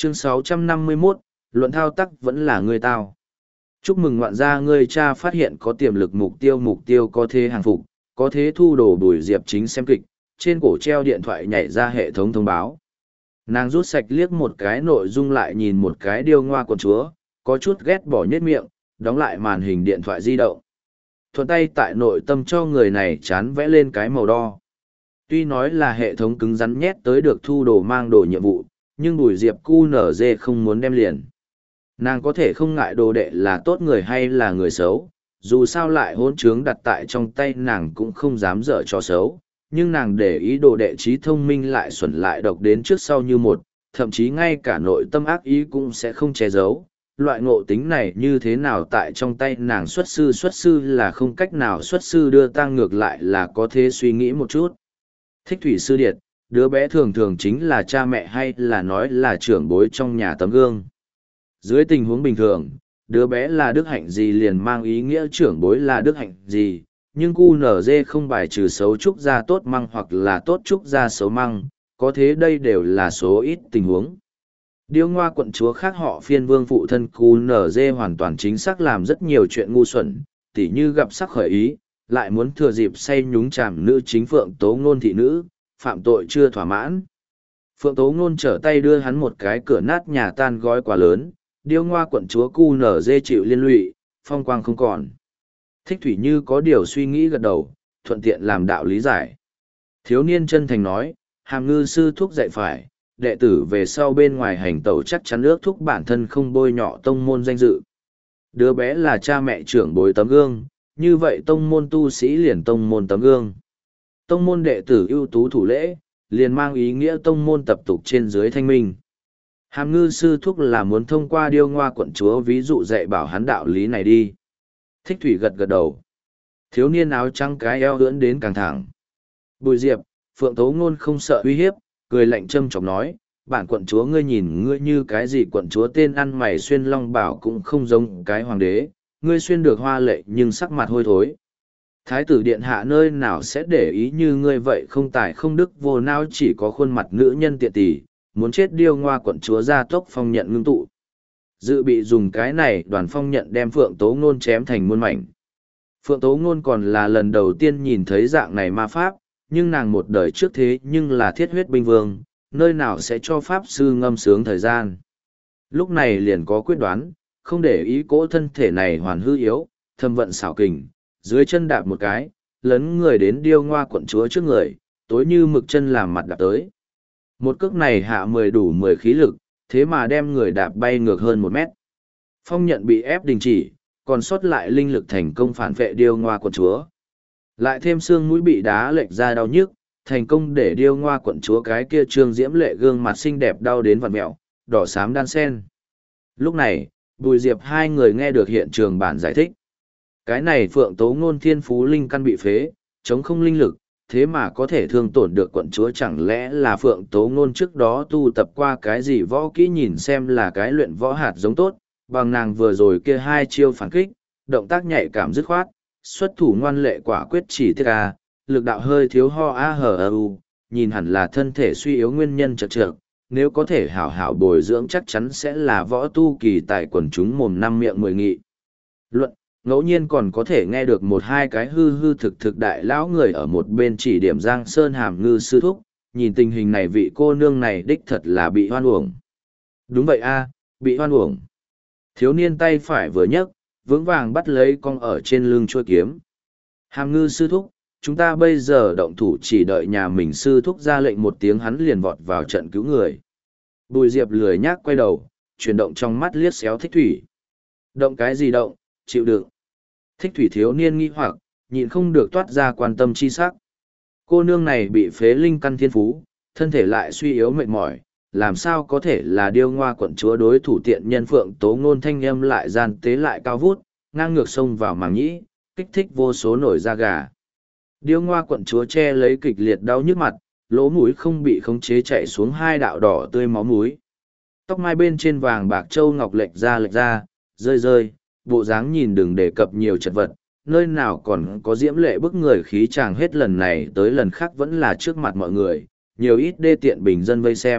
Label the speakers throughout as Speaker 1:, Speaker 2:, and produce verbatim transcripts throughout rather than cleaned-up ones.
Speaker 1: Chương sáu trăm năm mươi mốt, luận thao tác vẫn là người tao. Chúc mừng ngoạn gia ngươi cha phát hiện có tiềm lực mục tiêu mục tiêu có thế hàng phục, có thế thu đồ Bùi Diệp chính xem kịch, trên cổ treo điện thoại nhảy ra hệ thống thông báo. Nàng rút sạch liếc một cái nội dung lại nhìn một cái điêu ngoa quận chúa, có chút ghét bỏ nhếch miệng, đóng lại màn hình điện thoại di động. Thuận tay tại nội tâm cho người này chán vẽ lên cái màu đo. Tuy nói là hệ thống cứng rắn nhét tới được thu đồ mang đồ nhiệm vụ, nhưng Bùi Diệp cu nở dê không muốn đem liền. Nàng có thể không ngại đồ đệ là tốt người hay là người xấu, dù sao lại hỗn trướng đặt tại trong tay nàng cũng không dám dở cho xấu, nhưng nàng để ý đồ đệ trí thông minh lại xuẩn lại độc đến trước sau như một, thậm chí ngay cả nội tâm ác ý cũng sẽ không che giấu. Loại ngộ tính này như thế nào tại trong tay nàng xuất sư xuất sư là không cách nào xuất sư đưa tang ngược lại là có thể suy nghĩ một chút. Thích thủy sư điệt, đứa bé thường thường chính là cha mẹ hay là nói là trưởng bối trong nhà tấm gương. Dưới tình huống bình thường, đứa bé là đức hạnh gì liền mang ý nghĩa trưởng bối là đức hạnh gì, nhưng cu nở dê không bài trừ xấu trúc ra tốt măng hoặc là tốt trúc ra xấu măng, có thế đây đều là số ít tình huống. Điêu ngoa quận chúa khác họ phiên vương phụ thân cu nở dê hoàn toàn chính xác làm rất nhiều chuyện ngu xuẩn, tỉ như gặp sắc khởi ý, lại muốn thừa dịp say nhúng chàm nữ chính Phượng Tố Ngôn thị nữ, phạm tội chưa thỏa mãn. Phượng Tố Ngôn trở tay đưa hắn một cái cửa nát nhà tan gói quá lớn, điêu ngoa quận chúa cu nở dê chịu liên lụy, phong quang không còn. Thích thủy như có điều suy nghĩ gật đầu, thuận tiện làm đạo lý giải. Thiếu niên chân thành nói, hàm ngư sư thúc dạy phải, đệ tử về sau bên ngoài hành tẩu chắc chắn ước thúc bản thân không bôi nhọ tông môn danh dự. Đứa bé là cha mẹ trưởng bối tấm gương, như vậy tông môn tu sĩ liền tông môn tấm gương. Tông môn đệ tử ưu tú thủ lễ, liền mang ý nghĩa tông môn tập tục trên dưới thanh minh. Hàm ngư sư thúc là muốn thông qua điêu ngoa quận chúa ví dụ dạy bảo hắn đạo lý này đi. Thích thủy gật gật đầu. Thiếu niên áo trắng cái eo ưỡn đến càng thẳng. Bùi Diệp, Phượng Tố Ngôn không sợ uy hiếp, cười lạnh châm chọc nói, bản quận chúa ngươi nhìn ngươi như cái gì quận chúa tên ăn mày xuyên long bảo cũng không giống cái hoàng đế, ngươi xuyên được hoa lệ nhưng sắc mặt hôi thối. Thái tử điện hạ nơi nào sẽ để ý như ngươi vậy không tài không đức vô nao chỉ có khuôn mặt nữ nhân tiện tỷ, muốn chết điêu ngoa quận chúa ra tốc phong nhận ngưng tụ. Dự bị dùng cái này đoàn phong nhận đem Phượng Tố Ngôn chém thành muôn mảnh. Phượng Tố Ngôn còn là lần đầu tiên nhìn thấy dạng này ma pháp, nhưng nàng một đời trước thế nhưng là thiết huyết binh vương, nơi nào sẽ cho pháp sư ngâm sướng thời gian. Lúc này liền có quyết đoán, không để ý cỗ thân thể này hoàn hư yếu, thâm vận xảo kình, dưới chân đạp một cái, lấn người đến điêu ngoa quận chúa trước người, tối như mực chân làm mặt đạp tới. Một cước này hạ mười đủ mười khí lực, thế mà đem người đạp bay ngược hơn một mét. Phong nhận bị ép đình chỉ, còn sót lại linh lực thành công phản vệ điêu ngoa quận chúa. Lại thêm xương mũi bị đá lệch ra đau nhức, thành công để điêu ngoa quận chúa cái kia trương diễm lệ gương mặt xinh đẹp đau đến vặn mẹo, đỏ xám đan sen. Lúc này, Bùi Diệp hai người nghe được hiện trường bản giải thích. Cái này Phượng Tố Ngôn thiên phú linh căn bị phế, chống không linh lực, thế mà có thể thương tổn được quận chúa chẳng lẽ là Phượng Tố Ngôn trước đó tu tập qua cái gì võ kỹ nhìn xem là cái luyện võ hạt giống tốt, bằng nàng vừa rồi kia hai chiêu phản kích, động tác nhạy cảm dứt khoát, xuất thủ ngoan lệ quả quyết chỉ tiết a, lực đạo hơi thiếu ho a hờ ơ u, nhìn hẳn là thân thể suy yếu nguyên nhân chật trược, nếu có thể hảo hảo bồi dưỡng chắc chắn sẽ là võ tu kỳ tại quần chúng mồm năm miệng mười nghị. Luận, ngẫu nhiên còn có thể nghe được một hai cái hư hư thực thực đại lão người ở một bên chỉ điểm Giang Sơn Hàm Ngư sư thúc, nhìn tình hình này vị cô nương này đích thật là bị hoan uổng. Đúng vậy a, bị hoan uổng. Thiếu niên tay phải vừa nhấc, vững vàng bắt lấy con ở trên lưng chuôi kiếm. Hàm Ngư sư thúc, chúng ta bây giờ động thủ chỉ đợi nhà mình sư thúc ra lệnh một tiếng hắn liền vọt vào trận cứu người. Bùi Diệp lười nhác quay đầu, chuyển động trong mắt liếc xéo Thích Thủy. Động cái gì động, chịu đựng. Thích Thủy thiếu niên nghi hoặc, nhịn không được toát ra quan tâm chi sắc. Cô nương này bị phế linh căn thiên phú, thân thể lại suy yếu mệt mỏi, làm sao có thể là điêu ngoa quận chúa đối thủ tiện nhân Phượng Tố Ngôn thanh âm lại gian tế lại cao vút, ngang ngược sông vào màng nhĩ, kích thích vô số nổi da gà. Điêu ngoa quận chúa che lấy kịch liệt đau nhức mặt, lỗ mũi không bị khống chế chạy xuống hai đạo đỏ tươi máu mũi. Tóc mai bên trên vàng bạc châu ngọc lệch ra lệch ra, rơi rơi, bộ dáng nhìn đừng đề cập nhiều chật vật, nơi nào còn có diễm lệ bức người khí chàng hết lần này tới lần khác vẫn là trước mặt mọi người, nhiều ít đê tiện bình dân vây xem,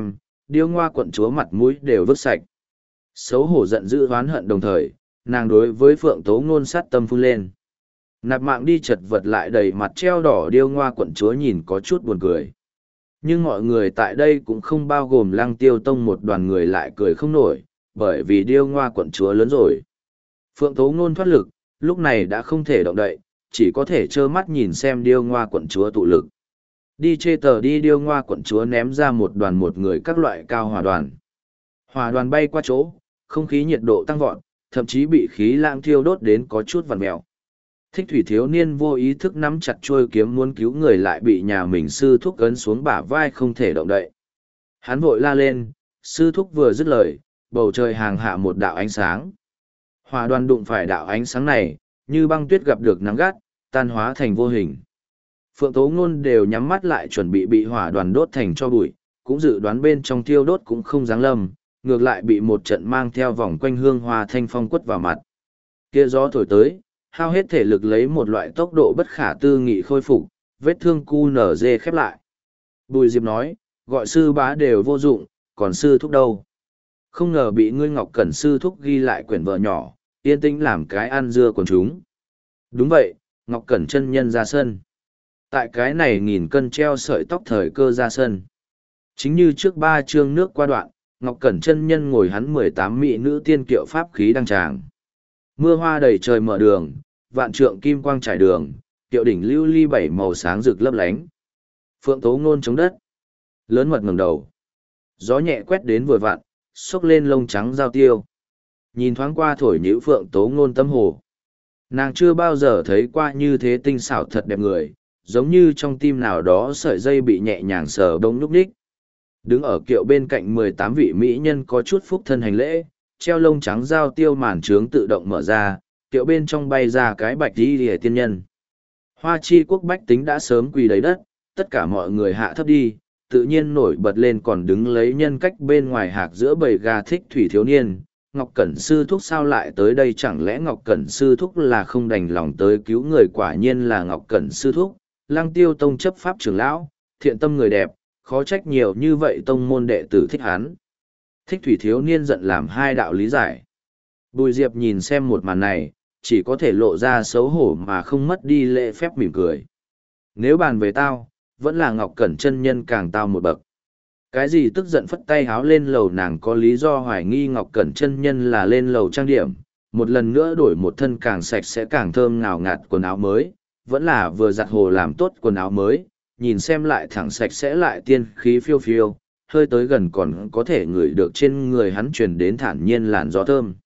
Speaker 1: điêu ngoa quận chúa mặt mũi đều vứt sạch. Xấu hổ giận dữ oán hận đồng thời, nàng đối với Phượng Tố Ngôn sát tâm phun lên. Nạp Mạng đi chật vật lại đầy mặt treo đỏ điêu ngoa quận chúa nhìn có chút buồn cười. Nhưng mọi người tại đây cũng không bao gồm Lăng Tiêu Tông một đoàn người lại cười không nổi, bởi vì điêu ngoa quận chúa lớn rồi. Phượng Tố Ngôn thoát lực, lúc này đã không thể động đậy, chỉ có thể trơ mắt nhìn xem điêu ngoa quận chúa tụ lực. Đi chê tờ đi điêu ngoa quận chúa ném ra một đoàn một người các loại cao hỏa đoàn. Hỏa đoàn bay qua chỗ, không khí nhiệt độ tăng vọt, thậm chí bị khí lãng thiêu đốt đến có chút vằn mèo. Thích thủy thiếu niên vô ý thức nắm chặt chuôi kiếm muốn cứu người lại bị nhà mình sư thúc ấn xuống bả vai không thể động đậy. Hắn vội la lên, sư thúc vừa dứt lời, bầu trời hàng hạ một đạo ánh sáng. Hỏa đoàn đụng phải đạo ánh sáng này, như băng tuyết gặp được nắng gắt, tan hóa thành vô hình. Phượng Tố Ngôn đều nhắm mắt lại chuẩn bị bị hỏa đoàn đốt thành cho bụi, cũng dự đoán bên trong thiêu đốt cũng không giáng lâm, ngược lại bị một trận mang theo vòng quanh hương hoa thanh phong quất vào mặt. Kia gió thổi tới, hao hết thể lực lấy một loại tốc độ bất khả tư nghị khôi phục, vết thương cu nở dê khép lại. Bùi Diệp nói, gọi sư bá đều vô dụng, còn sư thúc đâu? Không ngờ bị ngươi Ngọc Cẩn sư thúc ghi lại quyển vợ nhỏ, yên tĩnh làm cái ăn dưa của chúng. Đúng vậy, Ngọc Cẩn chân nhân ra sân. Tại cái này nghìn cân treo sợi tóc thời cơ ra sân. Chính như trước ba chương nước qua đoạn, Ngọc Cẩn chân nhân ngồi hắn mười tám mỹ nữ tiên kiệu pháp khí đăng tràng. Mưa hoa đầy trời mở đường, vạn trượng kim quang trải đường, kiệu đỉnh lưu ly bảy màu sáng rực lấp lánh. Phượng Tố Ngôn chống đất, lớn mật ngẩng đầu. Gió nhẹ quét đến vừa vặn, xốc lên lông trắng giao tiêu. Nhìn thoáng qua thổi nhũ Phượng Tố Ngôn tâm hồ. Nàng chưa bao giờ thấy qua như thế tinh xảo thật đẹp người, giống như trong tim nào đó sợi dây bị nhẹ nhàng sờ bông nhúc nhích. Đứng ở kiệu bên cạnh mười tám vị mỹ nhân có chút phúc thân hành lễ, treo lông trắng giao tiêu màn trướng tự động mở ra, kiệu bên trong bay ra cái bạch đi lìa tiên nhân. Hoa chi quốc bách tính đã sớm quỳ đầy đất, tất cả mọi người hạ thấp đi, tự nhiên nổi bật lên còn đứng lấy nhân cách bên ngoài hạc giữa bầy gà thích thủy thiếu niên. Ngọc Cẩn sư thúc sao lại tới đây, chẳng lẽ Ngọc Cẩn sư thúc là không đành lòng tới cứu người? Quả nhiên là Ngọc Cẩn sư thúc, Lăng Tiêu Tông chấp pháp trưởng lão, thiện tâm người đẹp, khó trách nhiều như vậy tông môn đệ tử thích hắn. Thích thủy thiếu niên giận làm hai đạo lý giải. Bùi Diệp nhìn xem một màn này, chỉ có thể lộ ra xấu hổ mà không mất đi lễ phép mỉm cười. Nếu bàn về tao, vẫn là Ngọc Cẩn chân nhân càng tao một bậc. Cái gì tức giận phất tay háo lên lầu, nàng có lý do hoài nghi Ngọc Cẩn chân nhân là lên lầu trang điểm, một lần nữa đổi một thân càng sạch sẽ càng thơm ngào ngạt quần áo mới, vẫn là vừa giặt hồ làm tốt quần áo mới, nhìn xem lại thẳng sạch sẽ lại tiên khí phiêu phiêu, hơi tới gần còn có thể ngửi được trên người hắn truyền đến thản nhiên làn gió thơm.